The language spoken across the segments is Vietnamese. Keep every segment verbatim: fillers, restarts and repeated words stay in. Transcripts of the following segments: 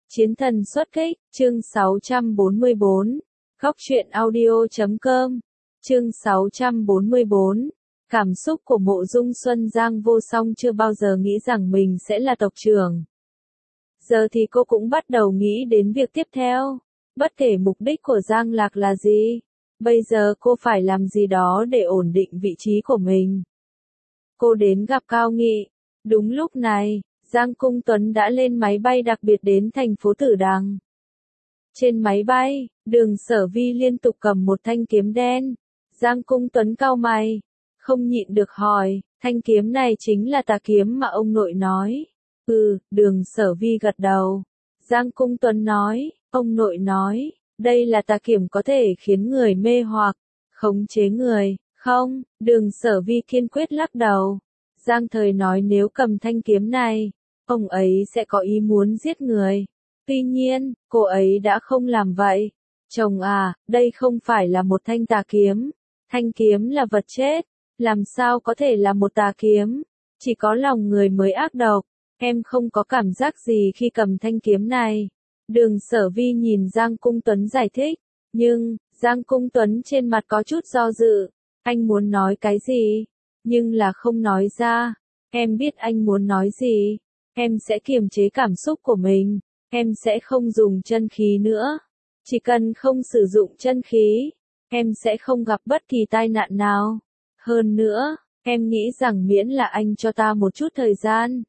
Chiến thần xuất kích, chương sáu trăm bốn mươi bốn. Góc truyện audio chấm com. Chương sáu trăm bốn mươi bốn. Cảm xúc của Mộ Dung Xuân. Giang Vô Song chưa bao giờ nghĩ rằng mình sẽ là tộc trưởng. Giờ thì cô cũng bắt đầu nghĩ đến việc tiếp theo. Bất kể mục đích của Giang Lạc là gì, bây giờ cô phải làm gì đó để ổn định vị trí của mình. Cô đến gặp Cao Nghị. Đúng lúc này, Giang Cung Tuấn đã lên máy bay đặc biệt đến thành phố Tử Đằng. Trên máy bay, Đường Sở Vi liên tục cầm một thanh kiếm đen. Giang Cung Tuấn cau mày, không nhịn được hỏi, thanh kiếm này chính là tà kiếm mà ông nội nói. Ừ, Đường Sở Vi gật đầu. Giang Cung Tuấn nói, ông nội nói, đây là tà kiếm có thể khiến người mê hoặc, khống chế người. Không, Đường Sở Vi kiên quyết lắc đầu. Giang Thời nói nếu cầm thanh kiếm này, ông ấy sẽ có ý muốn giết người. Tuy nhiên, cô ấy đã không làm vậy. Chồng à, đây không phải là một thanh tà kiếm. Thanh kiếm là vật chết, làm sao có thể là một tà kiếm? Chỉ có lòng người mới ác độc. Em không có cảm giác gì khi cầm thanh kiếm này. Đường Sở Vi nhìn Giang Cung Tuấn giải thích. Nhưng, Giang Cung Tuấn trên mặt có chút do dự. Anh muốn nói cái gì? Nhưng là không nói ra. Em biết anh muốn nói gì. Em sẽ kiềm chế cảm xúc của mình. Em sẽ không dùng chân khí nữa. Chỉ cần không sử dụng chân khí, em sẽ không gặp bất kỳ tai nạn nào. Hơn nữa, em nghĩ rằng miễn là anh cho ta một chút thời gian,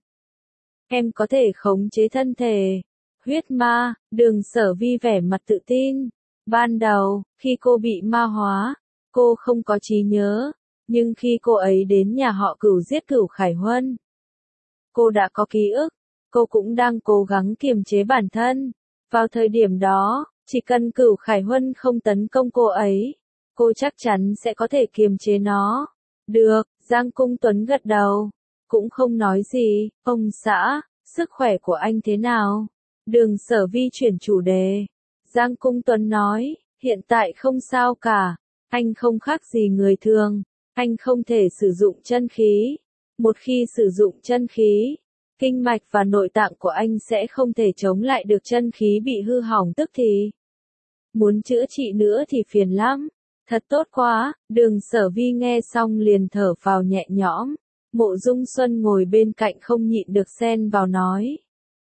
em có thể khống chế thân thể. Huyết ma, Đường Sở Vi vẻ mặt tự tin. Ban đầu, khi cô bị ma hóa, cô không có trí nhớ. Nhưng khi cô ấy đến nhà họ Cửu giết Cửu Khải Huân, cô đã có ký ức. Cô cũng đang cố gắng kiềm chế bản thân. Vào thời điểm đó, chỉ cần Cửu Khải Huân không tấn công cô ấy, cô chắc chắn sẽ có thể kiềm chế nó. Được, Giang Cung Tuấn gật đầu. Cũng không nói gì. Ông xã, sức khỏe của anh thế nào? Đường Sở Vi chuyển chủ đề. Giang Cung Tuấn nói, hiện tại không sao cả. Anh không khác gì người thường. Anh không thể sử dụng chân khí. Một khi sử dụng chân khí, kinh mạch và nội tạng của anh sẽ không thể chống lại được chân khí bị hư hỏng tức thì. Muốn chữa trị nữa thì phiền lắm. Thật tốt quá. Đường Sở Vi nghe xong liền thở phào nhẹ nhõm. Mộ Dung Xuân ngồi bên cạnh không nhịn được xen vào nói.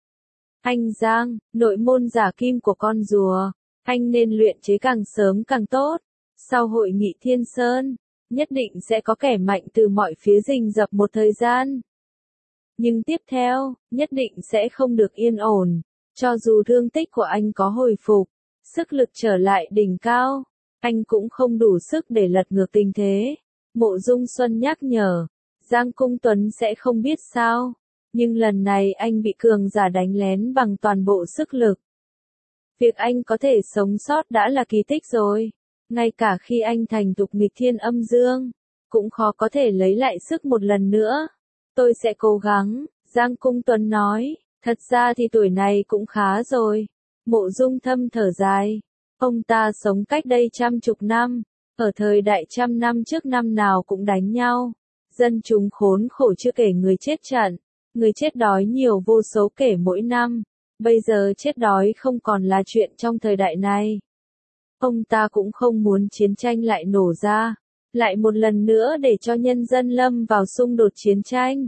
Anh Giang, nội môn giả kim của con rùa, anh nên luyện chế càng sớm càng tốt. Sau hội nghị Thiên Sơn, nhất định sẽ có kẻ mạnh từ mọi phía rình rập một thời gian. Nhưng tiếp theo, nhất định sẽ không được yên ổn. Cho dù thương tích của anh có hồi phục, sức lực trở lại đỉnh cao, anh cũng không đủ sức để lật ngược tình thế. Mộ Dung Xuân nhắc nhở, Giang Cung Tuấn sẽ không biết sao. Nhưng lần này anh bị cường giả đánh lén bằng toàn bộ sức lực. Việc anh có thể sống sót đã là kỳ tích rồi. Ngay cả khi anh thành thục nghịch thiên âm dương, cũng khó có thể lấy lại sức một lần nữa. Tôi sẽ cố gắng, Giang Cung Tuấn nói. Thật ra thì tuổi này cũng khá rồi. Mộ Dung Thâm thở dài. Ông ta sống cách đây trăm chục năm. Ở thời đại trăm năm trước năm nào cũng đánh nhau. Dân chúng khốn khổ chưa kể người chết trận. Người chết đói nhiều vô số kể mỗi năm. Bây giờ chết đói không còn là chuyện trong thời đại này. Ông ta cũng không muốn chiến tranh lại nổ ra. Lại một lần nữa để cho nhân dân lâm vào xung đột chiến tranh.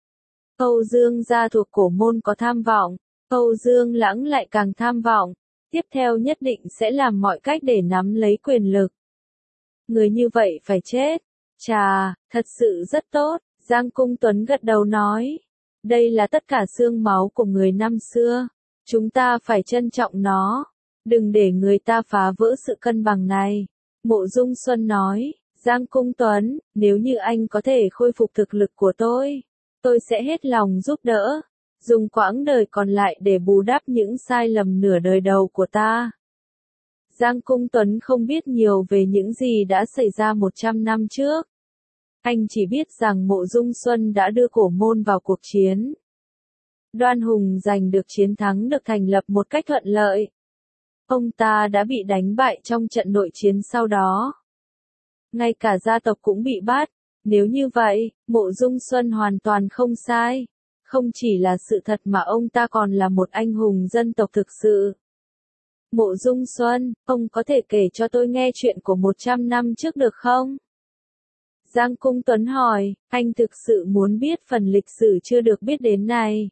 Âu Dương gia thuộc cổ môn có tham vọng. Âu Dương Lãng lại càng tham vọng. Tiếp theo nhất định sẽ làm mọi cách để nắm lấy quyền lực. Người như vậy phải chết. Chà, thật sự rất tốt. Giang Cung Tuấn gật đầu nói. Đây là tất cả xương máu của người năm xưa. Chúng ta phải trân trọng nó. Đừng để người ta phá vỡ sự cân bằng này. Mộ Dung Xuân nói. Giang Cung Tuấn, nếu như anh có thể khôi phục thực lực của tôi, tôi sẽ hết lòng giúp đỡ. Dùng quãng đời còn lại để bù đắp những sai lầm nửa đời đầu của ta. Giang Cung Tuấn không biết nhiều về những gì đã xảy ra một trăm năm trước. Anh chỉ biết rằng Mộ Dung Xuân đã đưa cổ môn vào cuộc chiến. Đoan Hùng giành được chiến thắng được thành lập một cách thuận lợi. Ông ta đã bị đánh bại trong trận nội chiến sau đó. Ngay cả gia tộc cũng bị bắt. Nếu như vậy, Mộ Dung Xuân hoàn toàn không sai. Không chỉ là sự thật mà ông ta còn là một anh hùng dân tộc thực sự. Mộ Dung Xuân, ông có thể kể cho tôi nghe chuyện của một trăm năm trước được không? Giang Cung Tuấn hỏi, anh thực sự muốn biết phần lịch sử chưa được biết đến này.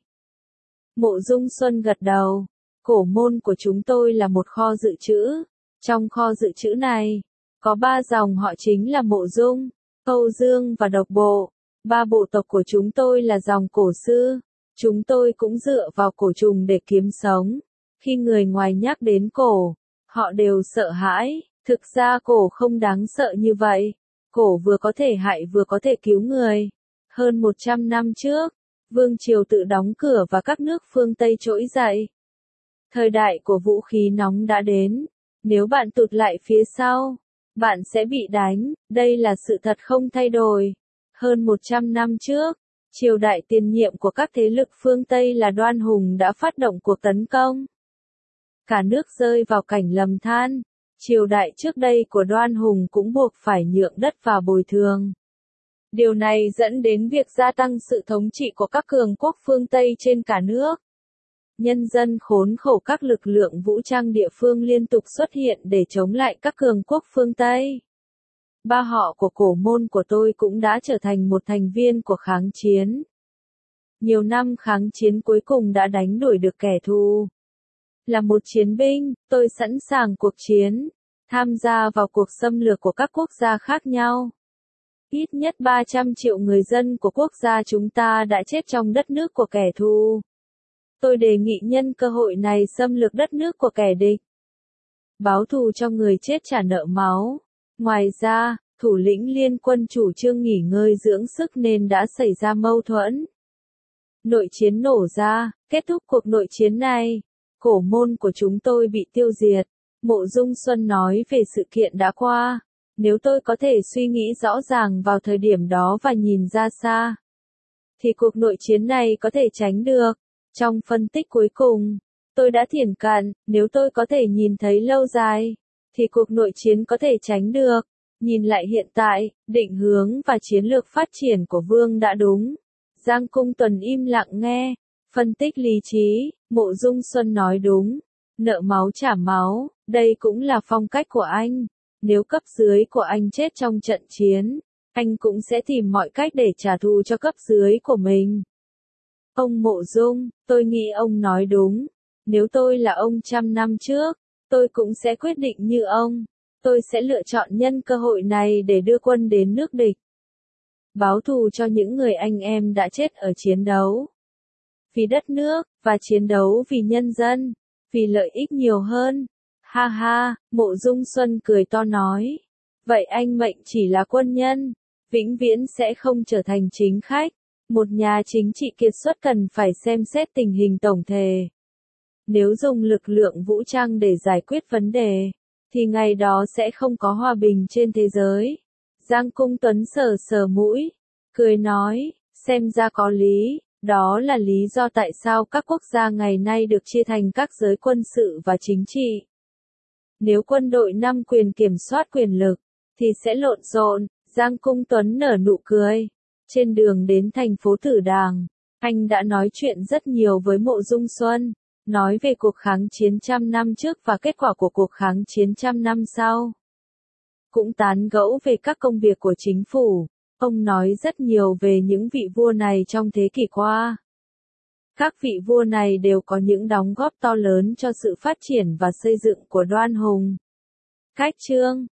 Mộ Dung Xuân gật đầu, cổ môn của chúng tôi là một kho dự trữ. Trong kho dự trữ này, có ba dòng họ chính là Mộ Dung, Âu Dương và Độc Bộ. Ba bộ tộc của chúng tôi là dòng cổ sư. Chúng tôi cũng dựa vào cổ trùng để kiếm sống. Khi người ngoài nhắc đến cổ, họ đều sợ hãi. Thực ra cổ không đáng sợ như vậy. Cổ vừa có thể hại vừa có thể cứu người. Hơn một trăm năm trước, Vương Triều tự đóng cửa và các nước phương Tây trỗi dậy. Thời đại của vũ khí nóng đã đến. Nếu bạn tụt lại phía sau, bạn sẽ bị đánh. Đây là sự thật không thay đổi. Hơn một trăm năm trước, triều đại tiền nhiệm của các thế lực phương Tây là Đoan Hùng đã phát động cuộc tấn công. Cả nước rơi vào cảnh lầm than. Triều đại trước đây của Đoan Hùng cũng buộc phải nhượng đất và bồi thường. Điều này dẫn đến việc gia tăng sự thống trị của các cường quốc phương Tây trên cả nước. Nhân dân khốn khổ, các lực lượng vũ trang địa phương liên tục xuất hiện để chống lại các cường quốc phương Tây. Ba họ của cổ môn của tôi cũng đã trở thành một thành viên của kháng chiến. Nhiều năm kháng chiến cuối cùng đã đánh đuổi được kẻ thù. Là một chiến binh, tôi sẵn sàng cuộc chiến, tham gia vào cuộc xâm lược của các quốc gia khác nhau. Ít nhất ba trăm triệu người dân của quốc gia chúng ta đã chết trong đất nước của kẻ thù. Tôi đề nghị nhân cơ hội này xâm lược đất nước của kẻ địch. Báo thù cho người chết trả nợ máu. Ngoài ra, thủ lĩnh liên quân chủ trương nghỉ ngơi dưỡng sức nên đã xảy ra mâu thuẫn. Nội chiến nổ ra, kết thúc cuộc nội chiến này. Cổ môn của chúng tôi bị tiêu diệt. Mộ Dung Xuân nói về sự kiện đã qua. Nếu tôi có thể suy nghĩ rõ ràng vào thời điểm đó và nhìn ra xa, thì cuộc nội chiến này có thể tránh được. Trong phân tích cuối cùng, tôi đã thiển cận, nếu tôi có thể nhìn thấy lâu dài, thì cuộc nội chiến có thể tránh được. Nhìn lại hiện tại, định hướng và chiến lược phát triển của Vương đã đúng. Giang Cung Tuấn im lặng nghe, phân tích lý trí, Mộ Dung Xuân nói đúng. Nợ máu trả máu, đây cũng là phong cách của anh. Nếu cấp dưới của anh chết trong trận chiến, anh cũng sẽ tìm mọi cách để trả thù cho cấp dưới của mình. Ông Mộ Dung, tôi nghĩ ông nói đúng. Nếu tôi là ông trăm năm trước, tôi cũng sẽ quyết định như ông. Tôi sẽ lựa chọn nhân cơ hội này để đưa quân đến nước địch. Báo thù cho những người anh em đã chết ở chiến đấu. Vì đất nước, và chiến đấu vì nhân dân, vì lợi ích nhiều hơn. Ha ha, Mộ Dung Xuân cười to nói. Vậy anh mệnh chỉ là quân nhân, vĩnh viễn sẽ không trở thành chính khách. Một nhà chính trị kiệt xuất cần phải xem xét tình hình tổng thể. Nếu dùng lực lượng vũ trang để giải quyết vấn đề, thì ngày đó sẽ không có hòa bình trên thế giới. Giang Cung Tuấn sờ sờ mũi, cười nói, xem ra có lý, đó là lý do tại sao các quốc gia ngày nay được chia thành các giới quân sự và chính trị. Nếu quân đội nắm quyền kiểm soát quyền lực, thì sẽ lộn xộn. Giang Cung Tuấn nở nụ cười. Trên đường đến thành phố Tử Đàng, anh đã nói chuyện rất nhiều với Mộ Dung Xuân, nói về cuộc kháng chiến trăm năm trước và kết quả của cuộc kháng chiến trăm năm sau. Cũng tán gẫu về các công việc của chính phủ, ông nói rất nhiều về những vị vua này trong thế kỷ qua. Các vị vua này đều có những đóng góp to lớn cho sự phát triển và xây dựng của Đoan Hùng. Cách chương